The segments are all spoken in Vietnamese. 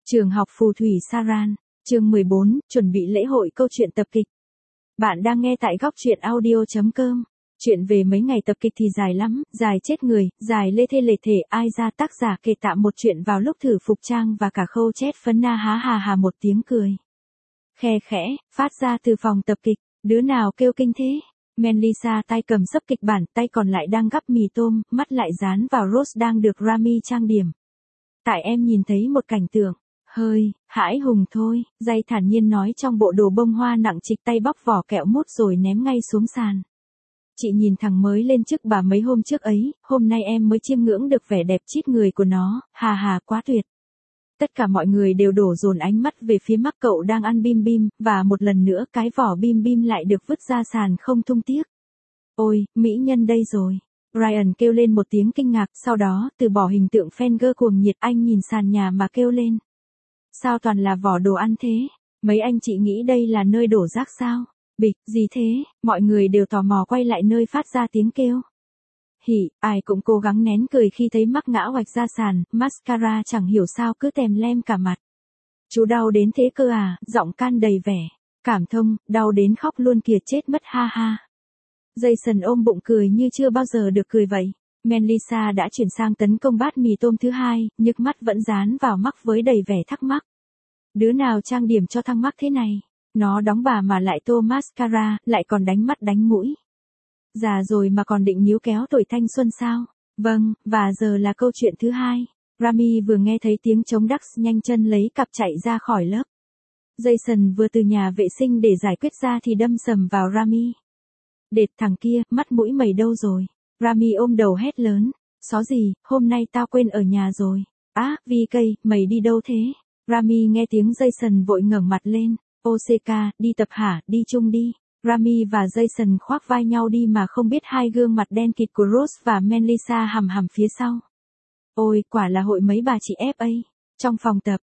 Trường học phù thủy Saran, chương 14, chuẩn bị lễ hội câu chuyện tập kịch. Bạn đang nghe tại góc truyện audio.com. Chuyện về mấy ngày tập kịch thì dài lắm, dài chết người, dài lê thê lề thể, ai ra tác giả kể tạm một chuyện vào lúc thử phục trang và cả khâu chét phấn na há hà hà một tiếng cười khe khẽ, phát ra từ phòng tập kịch, đứa nào kêu kinh thế. Melissa tay cầm sấp kịch bản, tay còn lại đang gắp mì tôm, mắt lại dán vào Rose đang được Rami trang điểm. Tại em nhìn thấy một cảnh tượng hơi hãi hùng thôi, Dây thản nhiên nói trong bộ đồ bông hoa nặng trịch, tay bóc vỏ kẹo mút rồi ném ngay xuống sàn. Chị nhìn thằng mới lên chức bà mấy hôm trước ấy, hôm nay em mới chiêm ngưỡng được vẻ đẹp chít người của nó, hà hà quá tuyệt. Tất cả mọi người đều đổ dồn ánh mắt về phía mắt cậu đang ăn bim bim, và một lần nữa cái vỏ bim bim lại được vứt ra sàn không tung tiếc. Ôi, mỹ nhân đây rồi. Ryan kêu lên một tiếng kinh ngạc, sau đó, từ bỏ hình tượng fan girl cuồng nhiệt, anh nhìn sàn nhà mà kêu lên. Sao toàn là vỏ đồ ăn thế? Mấy anh chị nghĩ đây là nơi đổ rác sao? Bịch, gì thế? Mọi người đều tò mò quay lại nơi phát ra tiếng kêu. Hỉ, ai cũng cố gắng nén cười khi thấy mắc ngã hoạch ra sàn, mascara chẳng hiểu sao cứ tèm lem cả mặt. Chú đau đến thế cơ à? Giọng can đầy vẻ cảm thông, đau đến khóc luôn kìa, chết mất ha ha. Jason ôm bụng cười như chưa bao giờ được cười vậy. Melissa đã chuyển sang tấn công bát mì tôm thứ hai, nhức mắt vẫn dán vào mắt với đầy vẻ thắc mắc. Đứa nào trang điểm cho thăng mắc thế này? Nó đóng bà mà lại tô mascara, lại còn đánh mắt đánh mũi. Già rồi mà còn định níu kéo tuổi thanh xuân sao? Vâng, và giờ là câu chuyện thứ hai. Rami vừa nghe thấy tiếng trống Dax nhanh chân lấy cặp chạy ra khỏi lớp. Jason vừa từ nhà vệ sinh để giải quyết ra thì đâm sầm vào Rami. Đệt thằng kia, mắt mũi mày đâu rồi? Rami ôm đầu hét lớn. Xó gì, hôm nay tao quên ở nhà rồi. Á, VK, mày đi đâu thế? Rami nghe tiếng Jason vội ngẩng mặt lên. OCK, đi tập hả, đi chung đi. Rami và Jason khoác vai nhau đi mà không biết hai gương mặt đen kịt của Rose và Melissa hằm hằm phía sau. Ôi, quả là hội mấy bà chị FA. Trong phòng tập,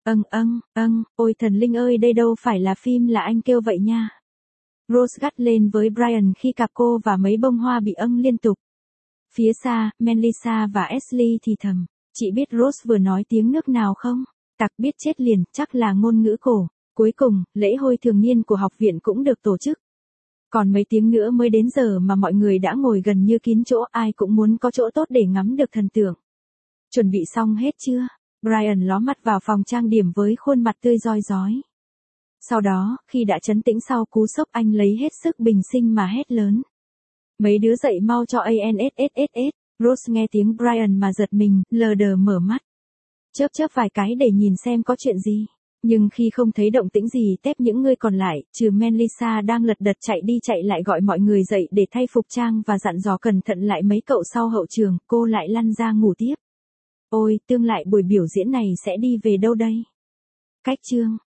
ôi thần linh ơi, đây đâu phải là phim là anh kêu vậy nha. Rose gắt lên với Brian khi cặp cô và mấy bông hoa bị liên tục. Phía xa, Melissa và Ashley thì thầm. Chị biết Rose vừa nói tiếng nước nào không? Tặc biết chết liền, chắc là ngôn ngữ cổ. Cuối cùng, lễ hội thường niên của học viện cũng được tổ chức. Còn mấy tiếng nữa mới đến giờ mà mọi người đã ngồi gần như kín chỗ, ai cũng muốn có chỗ tốt để ngắm được thần tượng. Chuẩn bị xong hết chưa? Brian ló mặt vào phòng trang điểm với khuôn mặt tươi rói rói. Sau đó, khi đã trấn tĩnh sau cú sốc, anh lấy hết sức bình sinh mà hét lớn. Mấy đứa dậy mau cho ANSSSS. Rose nghe tiếng Brian mà giật mình, lờ đờ mở mắt. Chớp vài cái để nhìn xem có chuyện gì. Nhưng khi không thấy động tĩnh gì tép những người còn lại, trừ Melissa đang lật đật chạy đi chạy lại gọi mọi người dậy để thay phục trang và dặn dò cẩn thận lại mấy cậu sau hậu trường, cô lại lăn ra ngủ tiếp. Ôi, tương lại buổi biểu diễn này sẽ đi về đâu đây? Cách chương